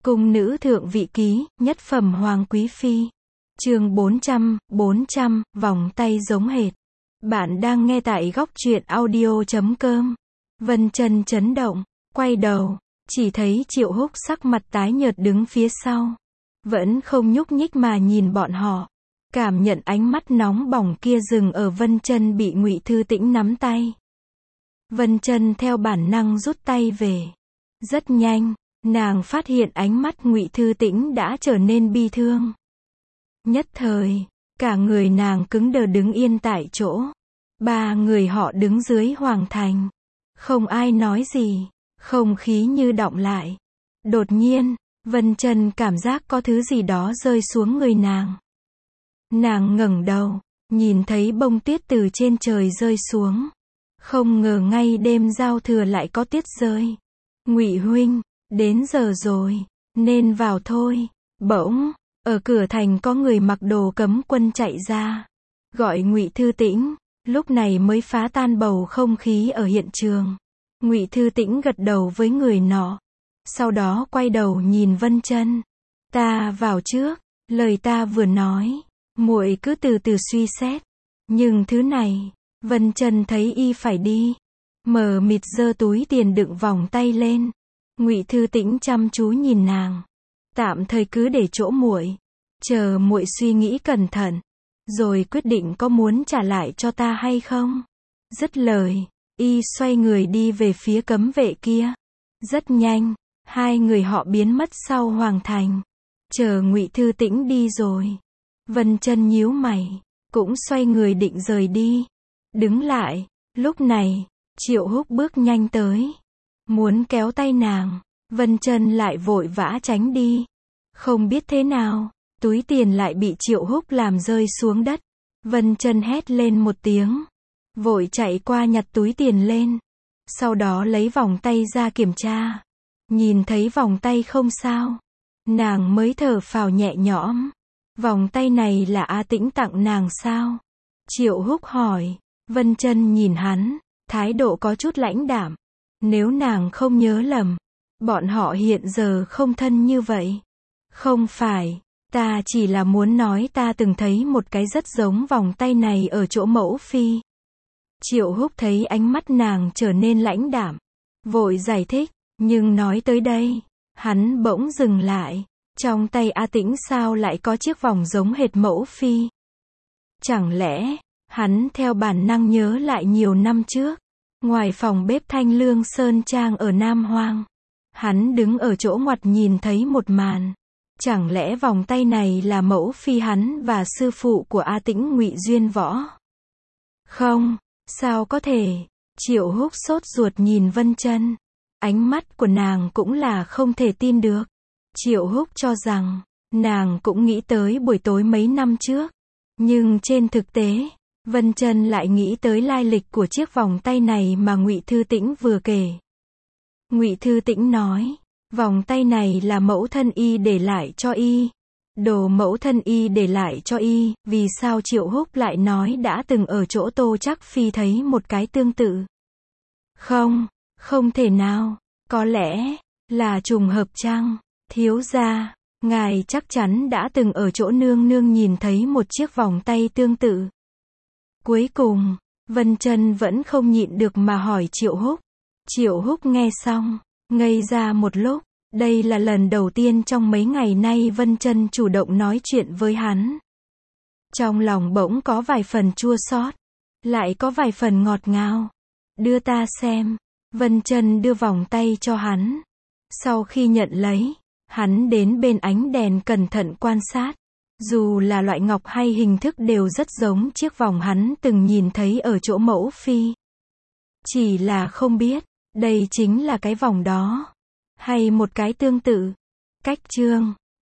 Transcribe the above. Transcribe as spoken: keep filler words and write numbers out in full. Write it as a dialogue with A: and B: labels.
A: Cung nữ thượng vị ký, nhất phẩm hoàng quý phi. Chương bốn trăm, bốn trăm, vòng tay giống hệt. Bạn đang nghe tại góc truyện audio chấm com. Vân Chân chấn động, quay đầu, chỉ thấy Triệu Húc sắc mặt tái nhợt đứng phía sau, vẫn không nhúc nhích mà nhìn bọn họ. Cảm nhận ánh mắt nóng bỏng kia dừng ở Vân Chân bị Ngụy Thư Tĩnh nắm tay. Vân Chân theo bản năng rút tay về. Rất nhanh, nàng phát hiện ánh mắt Ngụy Thư Tĩnh đã trở nên bi thương. Nhất thời, cả người nàng cứng đờ đứng yên tại chỗ. Ba người họ đứng dưới hoàng thành. Không ai nói gì, không khí như đọng lại. Đột nhiên, Vân Chân cảm giác có thứ gì đó rơi xuống người nàng. Nàng ngẩng đầu, nhìn thấy bông tuyết từ trên trời rơi xuống. Không ngờ ngay đêm giao thừa lại có tuyết rơi. Ngụy huynh, đến giờ rồi, nên vào thôi. Bỗng, ở cửa thành có người mặc đồ cấm quân chạy ra, gọi Ngụy Thư Tĩnh, lúc này mới phá tan bầu không khí ở hiện trường. Ngụy Thư Tĩnh gật đầu với người nọ, sau đó quay đầu nhìn Vân Chân. Ta vào trước, lời ta vừa nói, muội cứ từ từ suy xét. Nhưng thứ này, Vân Chân thấy y phải đi, mờ mịt giơ túi tiền đựng vòng tay lên. Ngụy Thư Tĩnh chăm chú nhìn nàng. Tạm thời cứ để chỗ muội, chờ muội suy nghĩ cẩn thận, rồi quyết định có muốn trả lại cho ta hay không. Dứt lời, y xoay người đi về phía cấm vệ kia. Rất nhanh, hai người họ biến mất sau hoàng thành. Chờ Ngụy Thư Tĩnh đi rồi, Vân Chân nhíu mày, cũng xoay người định rời đi. Đứng lại, lúc này, Triệu Húc bước nhanh tới, muốn kéo tay nàng. Vân Chân lại vội vã tránh đi. Không biết thế nào, túi tiền lại bị Triệu Húc làm rơi xuống đất. Vân Chân hét lên một tiếng, vội chạy qua nhặt túi tiền lên. Sau đó lấy vòng tay ra kiểm tra. Nhìn thấy vòng tay không sao, nàng mới thở phào nhẹ nhõm. Vòng tay này là A Tĩnh tặng nàng sao? Triệu Húc hỏi. Vân Chân nhìn hắn, thái độ có chút lãnh đạm. Nếu nàng không nhớ lầm, bọn họ hiện giờ không thân như vậy. Không phải, ta chỉ là muốn nói ta từng thấy một cái rất giống vòng tay này ở chỗ mẫu phi. Triệu Húc thấy ánh mắt nàng trở nên lãnh đạm, vội giải thích, nhưng nói tới đây, hắn bỗng dừng lại. Trong tay A Tĩnh sao lại có chiếc vòng giống hệt mẫu phi? Chẳng lẽ, hắn theo bản năng nhớ lại nhiều năm trước, ngoài phòng bếp Thanh Lương Sơn Trang ở Nam Hoang, hắn đứng ở chỗ ngoặt nhìn thấy một màn. Chẳng lẽ vòng tay này là mẫu phi hắn và sư phụ của A Tĩnh Ngụy Duyên Võ? Không, sao có thể? Triệu Húc sốt ruột nhìn Vân Chân. Ánh mắt của nàng cũng là không thể tin được. Triệu Húc cho rằng, nàng cũng nghĩ tới buổi tối mấy năm trước. Nhưng trên thực tế, Vân Chân lại nghĩ tới lai lịch của chiếc vòng tay này mà Ngụy Thư Tĩnh vừa kể. Ngụy Thư Tĩnh nói, vòng tay này là mẫu thân y để lại cho y. Đồ mẫu thân y để lại cho y, vì sao Triệu Húc lại nói đã từng ở chỗ Tô Trác Phi thấy một cái tương tự? Không, không thể nào, có lẽ là trùng hợp chăng? Thiếu gia, ngài chắc chắn đã từng ở chỗ nương nương nhìn thấy một chiếc vòng tay tương tự. Cuối cùng, Vân Chân vẫn không nhịn được mà hỏi Triệu Húc. Triệu Húc nghe xong, ngây ra một lúc. Đây là lần đầu tiên trong mấy ngày nay Vân Chân chủ động nói chuyện với hắn. Trong lòng bỗng có vài phần chua xót, lại có vài phần ngọt ngào. Đưa ta xem. Vân Chân đưa vòng tay cho hắn. Sau khi nhận lấy, hắn đến bên ánh đèn cẩn thận quan sát. Dù là loại ngọc hay hình thức đều rất giống chiếc vòng hắn từng nhìn thấy ở chỗ mẫu phi. Chỉ là không biết, đây chính là cái vòng đó, hay một cái tương tự. Cách chương